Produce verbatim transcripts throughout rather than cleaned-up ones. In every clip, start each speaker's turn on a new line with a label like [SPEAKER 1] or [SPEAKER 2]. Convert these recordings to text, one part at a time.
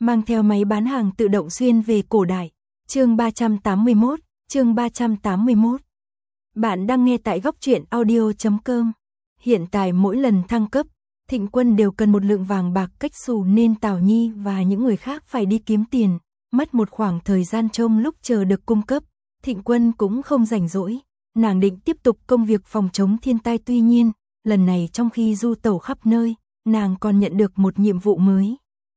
[SPEAKER 1] mang theo máy bán hàng tự động xuyên về cổ đại. Chương ba trăm tám mươi mốt, chương ba trăm tám mươi mốt. Bạn đang nghe tại góc truyện audio chấm com. Hiện tại mỗi lần thăng cấp, Thịnh Quân đều cần một lượng vàng bạc cách xù nên Tào Nhi và những người khác phải đi kiếm tiền, mất một khoảng thời gian trông lúc chờ được cung cấp. Thịnh Quân cũng không rảnh rỗi, nàng định tiếp tục công việc phòng chống thiên tai, tuy nhiên, lần này trong khi du tẩu khắp nơi, nàng còn nhận được một nhiệm vụ mới.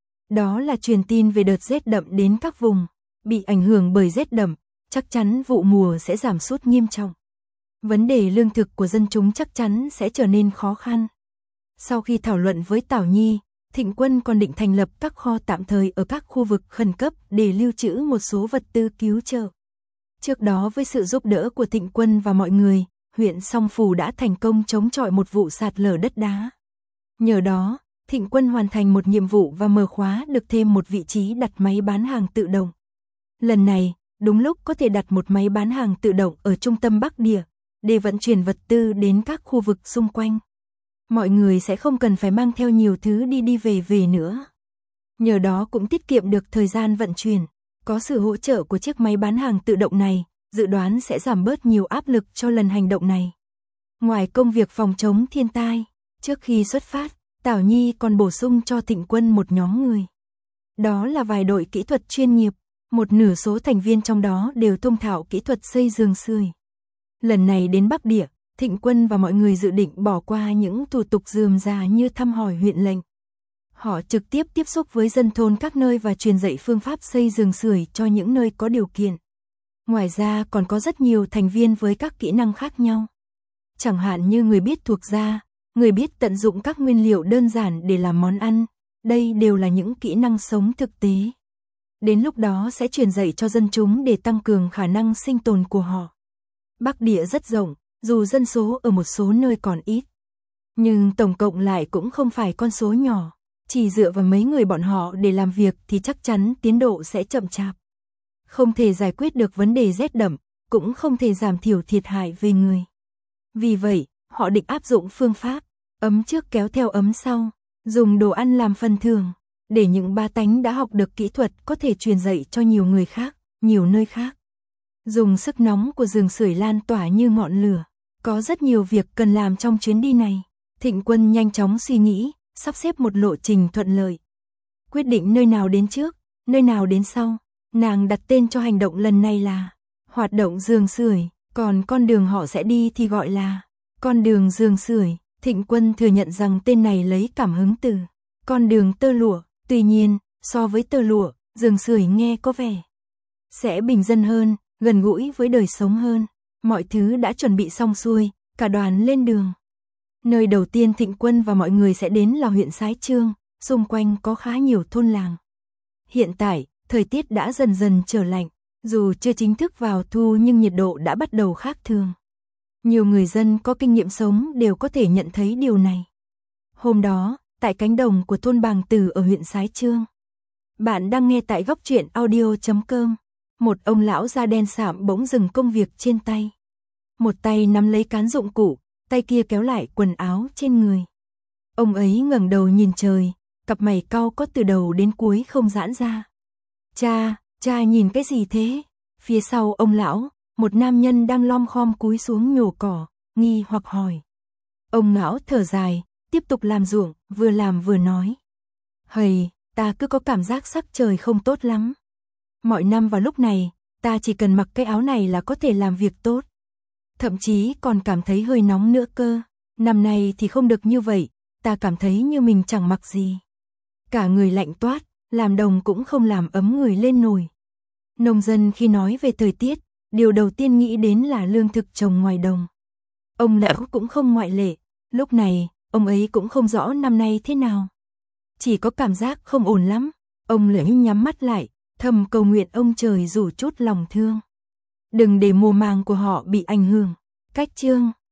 [SPEAKER 1] Đó là truyền tin về đợt rét đậm đến các vùng bị ảnh hưởng bởi rét đậm, chắc chắn vụ mùa sẽ giảm sút nghiêm trọng. Vấn đề lương thực của dân chúng chắc chắn sẽ trở nên khó khăn. Sau khi thảo luận với Tào Nhi, Thịnh Quân còn định thành lập các kho tạm thời ở các khu vực khẩn cấp để lưu trữ một số vật tư cứu trợ. Trước đó với sự giúp đỡ của Thịnh Quân và mọi người, huyện Song Phù đã thành công chống chọi một vụ sạt lở đất đá. Nhờ đó, Thịnh Quân hoàn thành một nhiệm vụ và mở khóa được thêm một vị trí đặt máy bán hàng tự động. Lần này, đúng lúc có thể đặt một máy bán hàng tự động ở trung tâm Bắc Địa, để vận chuyển vật tư đến các khu vực xung quanh. Mọi người sẽ không cần phải mang theo nhiều thứ đi đi về về nữa. Nhờ đó cũng tiết kiệm được thời gian vận chuyển. Có sự hỗ trợ của chiếc máy bán hàng tự động này, dự đoán sẽ giảm bớt nhiều áp lực cho lần hành động này. Ngoài công việc phòng chống thiên tai, trước khi xuất phát, Tào Nhi còn bổ sung cho Thịnh Quân một nhóm người. Đó là vài đội kỹ thuật chuyên nghiệp, một nửa số thành viên trong đó đều thông thạo kỹ thuật xây giường sưởi. Lần này đến Bắc Địa, Thịnh Quân và mọi người dự định bỏ qua những thủ tục rườm rà như thăm hỏi huyện lệnh. Họ trực tiếp tiếp xúc với dân thôn các nơi và truyền dạy phương pháp xây giường sưởi cho những nơi có điều kiện. Ngoài ra còn có rất nhiều thành viên với các kỹ năng khác nhau. Chẳng hạn như người biết thuộc da, người biết tận dụng các nguyên liệu đơn giản để làm món ăn. Đây đều là những kỹ năng sống thực tế. Đến lúc đó sẽ truyền dạy cho dân chúng để tăng cường khả năng sinh tồn của họ. Bắc Địa rất rộng, dù dân số ở một số nơi còn ít. Nhưng tổng cộng lại cũng không phải con số nhỏ. Chỉ dựa vào mấy người bọn họ để làm việc thì chắc chắn tiến độ sẽ chậm chạp. Không thể giải quyết được vấn đề rét đậm, cũng không thể giảm thiểu thiệt hại về người. Vì vậy, họ định áp dụng phương pháp ấm trước kéo theo ấm sau, dùng đồ ăn làm phần thưởng, để những ba tánh đã học được kỹ thuật có thể truyền dạy cho nhiều người khác, nhiều nơi khác. Dùng sức nóng của giường sưởi lan tỏa như ngọn lửa. Có rất nhiều việc cần làm trong chuyến đi này. Thịnh Quân nhanh chóng suy nghĩ, sắp xếp một lộ trình thuận lợi. Quyết định nơi nào đến trước, nơi nào đến sau. Nàng đặt tên cho hành động lần này là hoạt động giường sưởi, còn con đường họ sẽ đi thì gọi là con đường giường sưởi. Thịnh Quân thừa nhận rằng tên này lấy cảm hứng từ con đường tơ lụa. Tuy nhiên, so với tơ lụa, giường sưởi nghe có vẻ sẽ bình dân hơn, gần gũi với đời sống hơn. Mọi thứ đã chuẩn bị xong xuôi, cả đoàn lên đường. Nơi đầu tiên Thịnh Quân và mọi người sẽ đến là huyện Sái Trương, xung quanh có khá nhiều thôn làng. Hiện tại, thời tiết đã dần dần trở lạnh, dù chưa chính thức vào thu nhưng nhiệt độ đã bắt đầu khác thường. Nhiều người dân có kinh nghiệm sống đều có thể nhận thấy điều này. Hôm đó, tại cánh đồng của thôn Bàng Từ ở huyện Sái Trương. Bạn đang nghe tại góc truyện audio chấm com. Một ông lão da đen sạm bỗng dừng công việc trên tay. Một tay nắm lấy cán dụng cụ, tay kia kéo lại quần áo trên người. Ông ấy ngẩng đầu nhìn trời, cặp mày cau có từ đầu đến cuối không giãn ra. Cha, cha nhìn cái gì thế? Phía sau ông lão, một nam nhân đang lom khom cúi xuống nhổ cỏ, nghi hoặc hỏi. Ông lão thở dài, tiếp tục làm ruộng, vừa làm vừa nói. Hầy, ta cứ có cảm giác sắc trời không tốt lắm. Mọi năm vào lúc này, ta chỉ cần mặc cái áo này là có thể làm việc tốt. Thậm chí còn cảm thấy hơi nóng nữa cơ. Năm nay thì không được như vậy, ta cảm thấy như mình chẳng mặc gì. Cả người lạnh toát, làm đồng cũng không làm ấm người lên nổi. Nông dân khi nói về thời tiết, điều đầu tiên nghĩ đến là lương thực trồng ngoài đồng. Ông lão cũng không ngoại lệ, lúc này, ông ấy cũng không rõ năm nay thế nào. Chỉ có cảm giác không ổn lắm, ông lão nhắm mắt lại, thầm cầu nguyện ông trời rủ chút lòng thương. Đừng để mùa màng của họ bị ảnh hưởng. Cách chương